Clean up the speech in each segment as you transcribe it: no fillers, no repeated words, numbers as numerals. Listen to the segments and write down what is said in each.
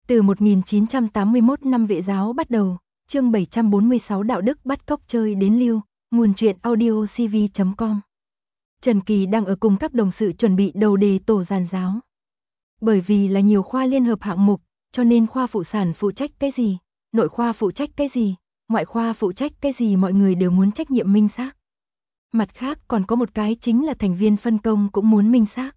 Từ 1981 năm vệ giáo bắt đầu, chương 746 đạo đức bắt cóc chơi đến lưu, nguồn truyện audio cv.com. Trần Kỳ đang ở cùng các đồng sự chuẩn bị đầu đề tổ giàn giáo. Bởi vì là nhiều khoa liên hợp hạng mục, cho nên khoa phụ sản phụ trách cái gì, nội khoa phụ trách cái gì, ngoại khoa phụ trách cái gì mọi người đều muốn trách nhiệm minh xác. Mặt khác còn có một cái chính là thành viên phân công cũng muốn minh xác.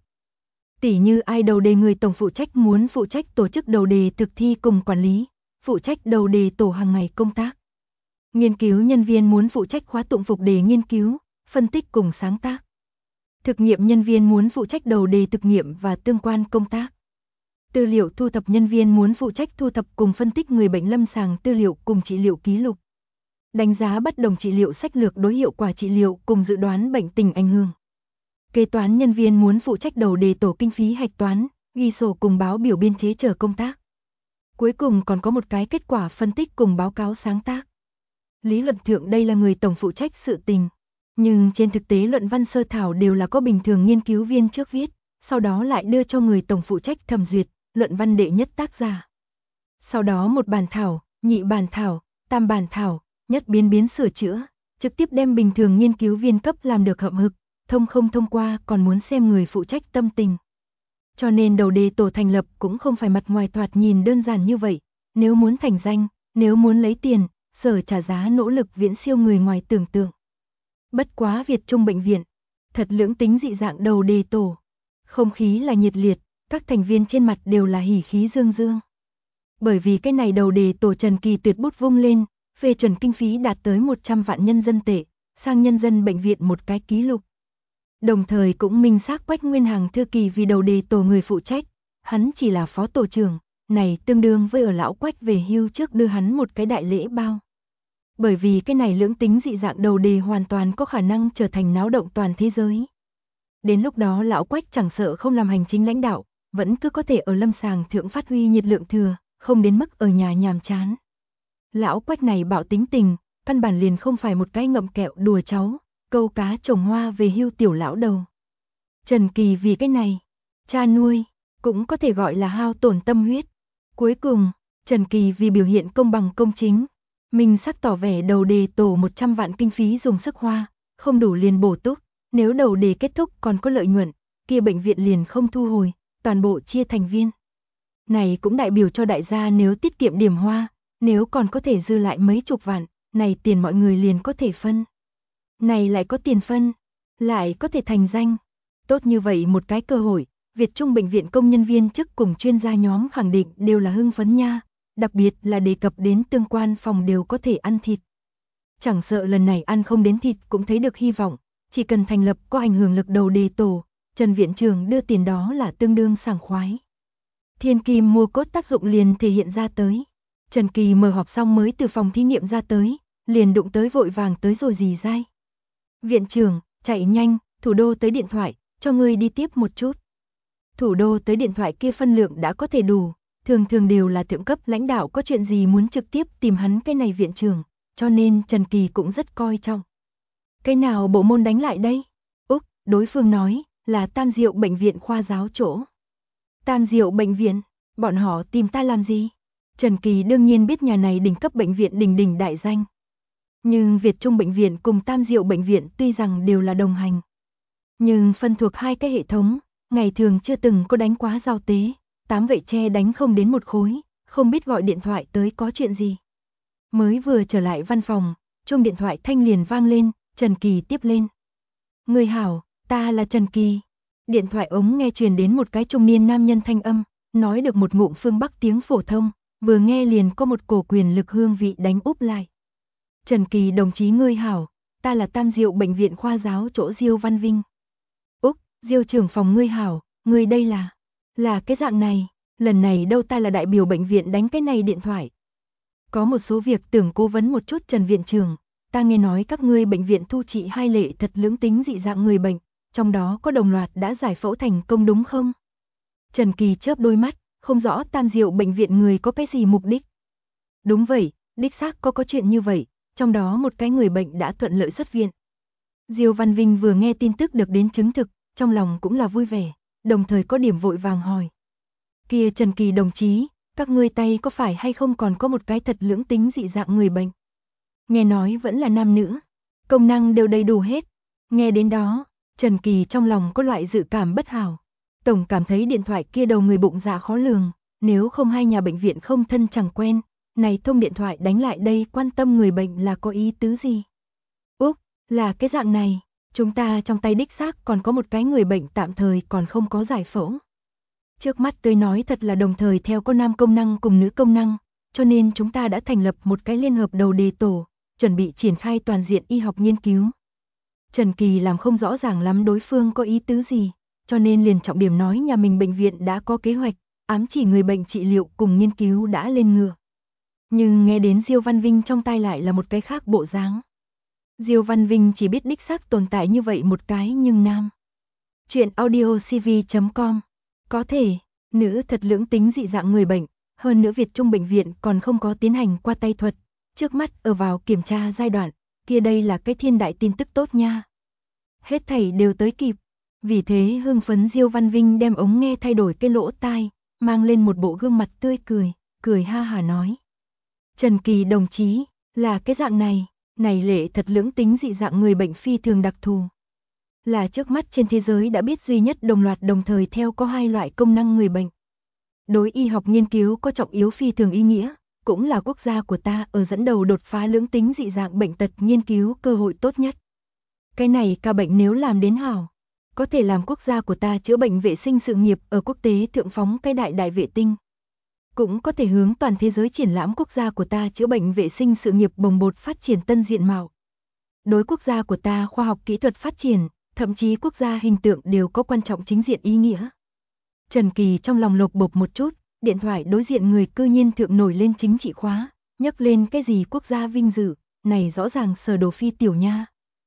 Tỉ như ai đầu đề người tổng phụ trách muốn phụ trách tổ chức đầu đề thực thi cùng quản lý, phụ trách đầu đề tổ hàng ngày công tác. Nghiên cứu nhân viên muốn phụ trách khóa tụng phục đề nghiên cứu, phân tích cùng sáng tác. Thực nghiệm nhân viên muốn phụ trách đầu đề thực nghiệm và tương quan công tác. Tư liệu thu thập nhân viên muốn phụ trách thu thập cùng phân tích người bệnh lâm sàng tư liệu cùng trị liệu ký lục. Đánh giá bất đồng trị liệu sách lược đối hiệu quả trị liệu cùng dự đoán bệnh tình ảnh hưởng. Kế toán nhân viên muốn phụ trách đầu đề tổ kinh phí hạch toán, ghi sổ cùng báo biểu biên chế chờ công tác. Cuối cùng còn có một cái kết quả phân tích cùng báo cáo sáng tác. Lý luận thượng đây là người tổng phụ trách sự tình. Nhưng trên thực tế luận văn sơ thảo đều là có bình thường nghiên cứu viên trước viết, sau đó lại đưa cho người tổng phụ trách thẩm duyệt, luận văn đệ nhất tác giả. Sau đó một bản thảo, nhị bản thảo, tam bản thảo, nhất biến sửa chữa, trực tiếp đem bình thường nghiên cứu viên cấp làm được hậm hực, không thông qua còn muốn xem người phụ trách tâm tình. Cho nên đầu đề tổ thành lập cũng không phải mặt ngoài thoạt nhìn đơn giản như vậy, nếu muốn thành danh, nếu muốn lấy tiền, sở trả giá nỗ lực viễn siêu người ngoài tưởng tượng. Bất quá Việt Trung bệnh viện, thật lưỡng tính dị dạng đầu đề tổ. Không khí là nhiệt liệt, các thành viên trên mặt đều là hỉ khí dương dương. Bởi vì cái này đầu đề tổ Trần Kỳ tuyệt bút vung lên, phê chuẩn kinh phí đạt tới 100 vạn nhân dân tệ, sang nhân dân bệnh viện một cái ký lục. Đồng thời cũng minh xác Quách Nguyên Hằng thư kỳ vì đầu đề tổ người phụ trách, hắn chỉ là phó tổ trưởng, này tương đương với ở lão Quách về hưu trước đưa hắn một cái đại lễ bao. Bởi vì cái này lưỡng tính dị dạng đầu đề hoàn toàn có khả năng trở thành náo động toàn thế giới. Đến lúc đó lão Quách chẳng sợ không làm hành chính lãnh đạo, vẫn cứ có thể ở lâm sàng thượng phát huy nhiệt lượng thừa, không đến mức ở nhà nhàm chán. Lão Quách này bạo tính tình, căn bản liền không phải một cái ngậm kẹo đùa cháu, câu cá trồng hoa về hưu tiểu lão đầu. Trần Kỳ vì cái này, cha nuôi, cũng có thể gọi là hao tổn tâm huyết. Cuối cùng, Trần Kỳ vì biểu hiện công bằng công chính, mình xác tỏ vẻ đầu đề tổ 100 vạn kinh phí dùng sức hoa, không đủ liền bổ túc, nếu đầu đề kết thúc còn có lợi nhuận, kia bệnh viện liền không thu hồi, toàn bộ chia thành viên. Này cũng đại biểu cho đại gia nếu tiết kiệm điểm hoa, nếu còn có thể dư lại mấy chục vạn, này tiền mọi người liền có thể phân. Này lại có tiền phân, lại có thể thành danh. Tốt như vậy một cái cơ hội, Việt Trung bệnh viện công nhân viên chức cùng chuyên gia nhóm khẳng định đều là hưng phấn nha, đặc biệt là đề cập đến tương quan phòng đều có thể ăn thịt. Chẳng sợ lần này ăn không đến thịt cũng thấy được hy vọng, chỉ cần thành lập có ảnh hưởng lực đầu đề tổ, Trần viện trưởng đưa tiền đó là tương đương sảng khoái. Thiên kim mua cốt tác dụng liền thể hiện ra tới. Trần Kỳ mở họp xong mới từ phòng thí nghiệm ra tới, liền đụng tới vội vàng tới rồi dì dai. Viện trưởng, chạy nhanh, thủ đô tới điện thoại, cho ngươi đi tiếp một chút. Thủ đô tới điện thoại kia phân lượng đã có thể đủ, thường đều là thượng cấp lãnh đạo có chuyện gì muốn trực tiếp tìm hắn cái này viện trưởng, cho nên Trần Kỳ cũng rất coi trọng. Cái nào bộ môn đánh lại đây? Úc, đối phương nói, là Tam Diệu bệnh viện khoa giáo chỗ. Tam Diệu bệnh viện, bọn họ tìm ta làm gì? Trần Kỳ đương nhiên biết nhà này đỉnh cấp bệnh viện đỉnh đại danh. Nhưng Việt Trung bệnh viện cùng Tam Diệu bệnh viện tuy rằng đều là đồng hành, nhưng phân thuộc hai cái hệ thống, ngày thường chưa từng có đánh quá giao tế, 8 gậy tre đánh không đến một khối, không biết gọi điện thoại tới có chuyện gì. Mới vừa trở lại văn phòng, chuông điện thoại thanh liền vang lên, Trần Kỳ tiếp lên. Người hảo, ta là Trần Kỳ. Điện thoại ống nghe truyền đến một cái trung niên nam nhân thanh âm, nói được một ngụm phương Bắc tiếng phổ thông, vừa nghe liền có một cổ quyền lực hương vị đánh úp lại. Trần Kỳ đồng chí ngươi hảo, ta là Tam Diệu bệnh viện khoa giáo chỗ Diêu Văn Vinh. Úc, Diêu trưởng phòng ngươi hảo, ngươi đây là cái dạng này, lần này đâu ta là đại biểu bệnh viện đánh cái này điện thoại. Có một số việc tưởng cố vấn một chút Trần viện trưởng, ta nghe nói các ngươi bệnh viện thu trị 2 lệ thật lưỡng tính dị dạng người bệnh, trong đó có đồng loạt đã giải phẫu thành công đúng không? Trần Kỳ chớp đôi mắt, không rõ Tam Diệu bệnh viện người có cái gì mục đích. Đúng vậy, đích xác có chuyện như vậy, trong đó một cái người bệnh đã thuận lợi xuất viện. Diêu Văn Vinh vừa nghe tin tức được đến chứng thực, trong lòng cũng là vui vẻ, đồng thời có điểm vội vàng hỏi. Kia Trần Kỳ đồng chí, Các ngươi tay có phải hay không còn có một cái thật lưỡng tính dị dạng người bệnh? Nghe nói vẫn là nam nữ, công năng đều đầy đủ hết. Nghe đến đó, Trần Kỳ trong lòng có loại dự cảm bất hảo. Tổng cảm thấy điện thoại kia đầu người bụng dạ khó lường, nếu không hai nhà bệnh viện không thân chẳng quen, này thông điện thoại đánh lại đây quan tâm người bệnh là có ý tứ gì? Úc, là cái dạng này, chúng ta trong tay đích xác còn có một cái người bệnh tạm thời còn không có giải phẫu. Trước mắt tôi nói thật là đồng thời theo có nam công năng cùng nữ công năng, cho nên chúng ta đã thành lập một cái liên hợp đầu đề tổ, chuẩn bị triển khai toàn diện y học nghiên cứu. Trần Kỳ làm không rõ ràng lắm đối phương có ý tứ gì, cho nên liền trọng điểm nói nhà mình bệnh viện đã có kế hoạch, ám chỉ người bệnh trị liệu cùng nghiên cứu đã lên ngựa. Nhưng nghe đến Diêu Văn Vinh trong tai lại là một cái khác bộ dáng. Diêu Văn Vinh chỉ biết đích xác tồn tại như vậy một cái nhưng nam. Chuyện audiocv.com. Có thể, nữ thật lưỡng tính dị dạng người bệnh, hơn nữa Việt Trung bệnh viện còn không có tiến hành qua tay thuật, trước mắt ở vào kiểm tra giai đoạn, kia đây là cái thiên đại tin tức tốt nha. Hết thảy đều tới kịp, vì thế hưng phấn Diêu Văn Vinh đem ống nghe thay đổi cái lỗ tai, mang lên một bộ gương mặt tươi cười, cười ha hả nói. Trần Kỳ đồng chí, là cái dạng này lệ thật lưỡng tính dị dạng người bệnh phi thường đặc thù. Là trước mắt trên thế giới đã biết duy nhất đồng loạt đồng thời theo có hai loại công năng người bệnh. Đối y học nghiên cứu có trọng yếu phi thường ý nghĩa, cũng là quốc gia của ta ở dẫn đầu đột phá lưỡng tính dị dạng bệnh tật nghiên cứu cơ hội tốt nhất. Cái này ca bệnh nếu làm đến hảo, có thể làm quốc gia của ta chữa bệnh vệ sinh sự nghiệp ở quốc tế thượng phóng cái đại vệ tinh. Cũng có thể hướng toàn thế giới triển lãm quốc gia của ta chữa bệnh vệ sinh sự nghiệp bồng bột phát triển tân diện mạo. Đối quốc gia của ta khoa học kỹ thuật phát triển, thậm chí quốc gia hình tượng đều có quan trọng chính diện ý nghĩa. Trần Kỳ trong lòng lột bột một chút, điện thoại đối diện người cư nhiên thượng nổi lên chính trị khóa, nhắc lên cái gì quốc gia vinh dự, này rõ ràng Sở Đồ Phi tiểu nha.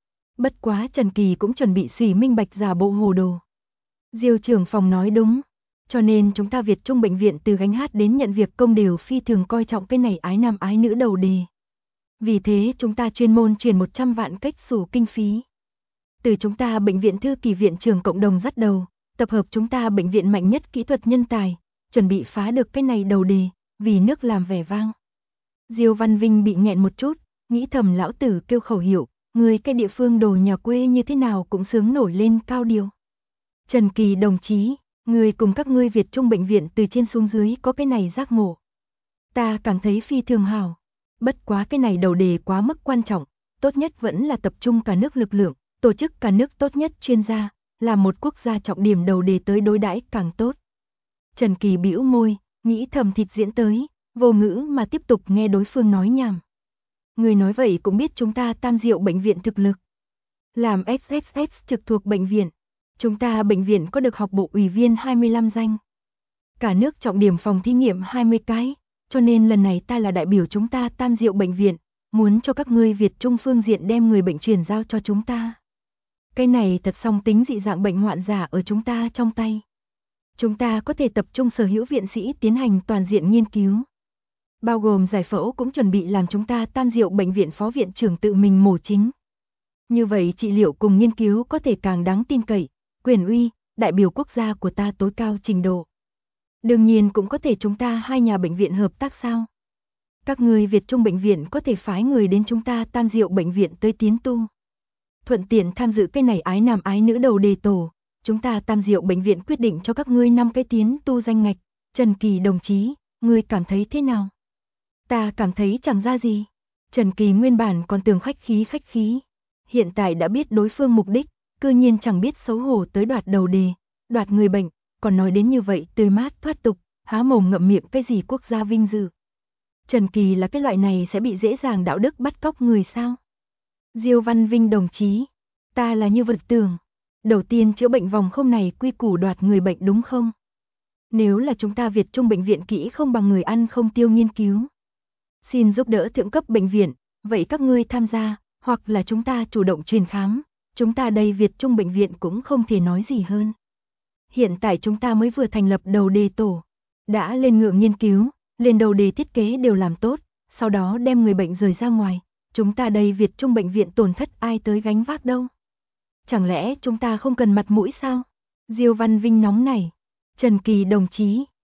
Bất quá Trần Kỳ cũng chuẩn bị xùy minh bạch giả bộ hồ đồ. Diêu trưởng phòng nói đúng, cho nên chúng ta Việt Trung bệnh viện từ gánh hát đến nhận việc công đều phi thường coi trọng cái này ái nam ái nữ đầu đề. Vì thế chúng ta chuyên môn chuyển 100 vạn cách xù kinh phí. Từ chúng ta bệnh viện thư kỳ viện trưởng cộng đồng dắt đầu, tập hợp chúng ta bệnh viện mạnh nhất kỹ thuật nhân tài, chuẩn bị phá được cái này đầu đề, vì nước làm vẻ vang. Diêu Văn Vinh bị nghẹn một chút, nghĩ thầm lão tử kêu khẩu hiệu, người cái địa phương đồ nhà quê như thế nào cũng sướng nổi lên cao điều. Trần Kỳ đồng chí, người cùng các ngươi Việt Trung bệnh viện từ trên xuống dưới có cái này giác ngộ. Ta cảm thấy phi thường hảo, bất quá cái này đầu đề quá mức quan trọng, tốt nhất vẫn là tập trung cả nước lực lượng, tổ chức cả nước tốt nhất chuyên gia, làm một quốc gia trọng điểm đầu đề tới đối đãi càng tốt. Trần Kỳ bĩu môi, nghĩ thầm thịt diễn tới, vô ngữ mà tiếp tục nghe đối phương nói nhảm. Người nói vậy cũng biết chúng ta Tam Diệu bệnh viện thực lực. Làm XXX trực thuộc bệnh viện, chúng ta bệnh viện có được học bộ ủy viên 25 danh. Cả nước trọng điểm phòng thí nghiệm 20 cái, cho nên lần này ta là đại biểu chúng ta Tam Diệu bệnh viện, muốn cho các ngươi Việt Trung phương diện đem người bệnh truyền giao cho chúng ta. Cái này thật song tính dị dạng bệnh hoạn giả ở chúng ta trong tay. Chúng ta có thể tập trung sở hữu viện sĩ tiến hành toàn diện nghiên cứu. Bao gồm giải phẫu cũng chuẩn bị làm chúng ta Tam Diệu bệnh viện phó viện trưởng tự mình mổ chính. Như vậy trị liệu cùng nghiên cứu có thể càng đáng tin cậy, quyền uy, đại biểu quốc gia của ta tối cao trình độ. Đương nhiên cũng có thể chúng ta hai nhà bệnh viện hợp tác sao? Các người Việt Trung bệnh viện có thể phái người đến chúng ta Tam Diệu bệnh viện tới tiến tu. Thuận tiện tham dự cái này ái nam ái nữ đầu đề tổ, chúng ta Tam Diệu bệnh viện quyết định cho các ngươi 5 cái tiến tu danh ngạch. Trần Kỳ đồng chí, ngươi cảm thấy thế nào? Ta cảm thấy chẳng ra gì. Trần Kỳ nguyên bản còn tưởng khách khí. Hiện tại đã biết đối phương mục đích, cư nhiên chẳng biết xấu hổ tới đoạt đầu đề, đoạt người bệnh, còn nói đến như vậy tươi mát thoát tục, há mồm ngậm miệng cái gì quốc gia vinh dự. Trần Kỳ là cái loại này sẽ bị dễ dàng đạo đức bắt cóc người sao? Diêu Văn Vinh đồng chí, ta là như vật tưởng. Đầu tiên chữa bệnh vòng không này quy củ đoạt người bệnh đúng không? Nếu là chúng ta Việt Trung bệnh viện kỹ không bằng người ăn không tiêu nghiên cứu. Xin giúp đỡ thượng cấp bệnh viện, vậy các ngươi tham gia, hoặc là chúng ta chủ động truyền khám, chúng ta đây Việt Trung bệnh viện cũng không thể nói gì hơn. Hiện tại chúng ta mới vừa thành lập đầu đề tổ, đã lên ngựa nghiên cứu, lên đầu đề thiết kế đều làm tốt, sau đó đem người bệnh rời ra ngoài, chúng ta đây Việt Trung bệnh viện tổn thất ai tới gánh vác đâu. Chẳng lẽ chúng ta không cần mặt mũi sao? Diêu Văn Vinh nóng nảy. Trần Kỳ đồng chí,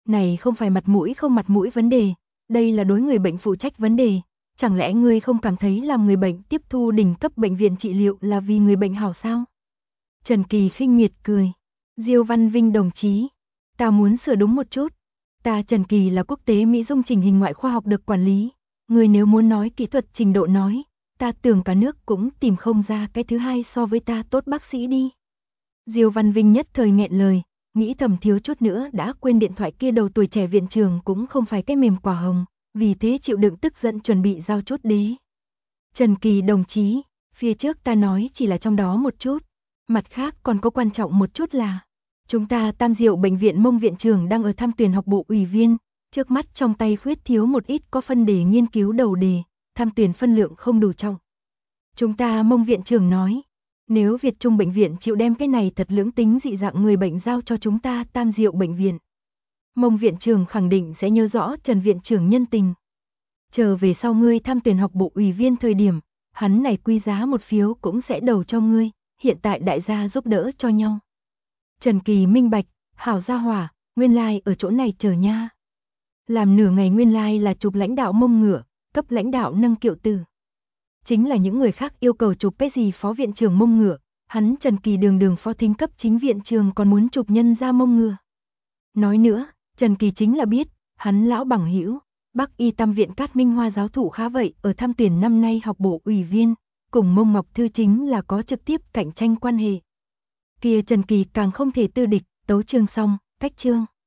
Này không phải mặt mũi không mặt mũi vấn đề, đây là đối người bệnh phụ trách vấn đề. Chẳng lẽ ngươi không cảm thấy làm người bệnh tiếp thu đỉnh cấp bệnh viện trị liệu là vì người bệnh hảo sao? Trần Kỳ khinh miệt cười. Diêu Văn Vinh đồng chí, ta muốn sửa đúng một chút. Ta Trần Kỳ là quốc tế mỹ dung chỉnh hình ngoại khoa học được quản lý. Người nếu muốn nói kỹ thuật trình độ nói, ta tưởng cả nước cũng tìm không ra cái thứ hai so với ta tốt bác sĩ đi. Diêu Văn Vinh nhất thời nghẹn lời, nghĩ thầm thiếu chút nữa đã quên điện thoại kia đầu tuổi trẻ viện trưởng cũng không phải cái mềm quả hồng, vì thế chịu đựng tức giận chuẩn bị giao chốt đế. Trần Kỳ đồng chí, phía trước ta nói chỉ là trong đó một chút, mặt khác còn có quan trọng một chút là chúng ta Tam Diệu bệnh viện Mông viện trưởng đang ở tham tuyển học bộ ủy viên, trước mắt trong tay khuyết thiếu một ít có phân đề nghiên cứu đầu đề, tham tuyển phân lượng không đủ trọng. Chúng ta Mông viện trưởng nói, nếu Việt Trung bệnh viện chịu đem cái này thật lưỡng tính dị dạng người bệnh giao cho chúng ta Tam Diệu bệnh viện, Mông viện trưởng khẳng định sẽ nhớ rõ Trần viện trưởng nhân tình. Chờ về sau ngươi tham tuyển học bộ ủy viên thời điểm, hắn này quy giá một phiếu cũng sẽ đầu cho ngươi, hiện tại đại gia giúp đỡ cho nhau. Trần Kỳ minh bạch, hảo gia hỏa, nguyên lai ở chỗ này chờ nha. Làm nửa ngày nguyên lai là chụp lãnh đạo Mông ngựa, cấp lãnh đạo nâng kiệu từ. Chính là những người khác yêu cầu chụp cái gì phó viện trưởng Mông ngựa, hắn Trần Kỳ đường phó thính cấp chính viện trường còn muốn chụp nhân ra Mông ngựa. Nói nữa, Trần Kỳ chính là biết, hắn lão bằng hữu, Bắc Y Tam viện Cát Minh Hoa giáo thụ khá vậy, ở tham tuyển năm nay học bộ ủy viên, cùng Mông Ngọc Thư chính là có trực tiếp cạnh tranh quan hệ. Kia Trần Kỳ càng không thể tư địch, tấu chương xong, cách chương.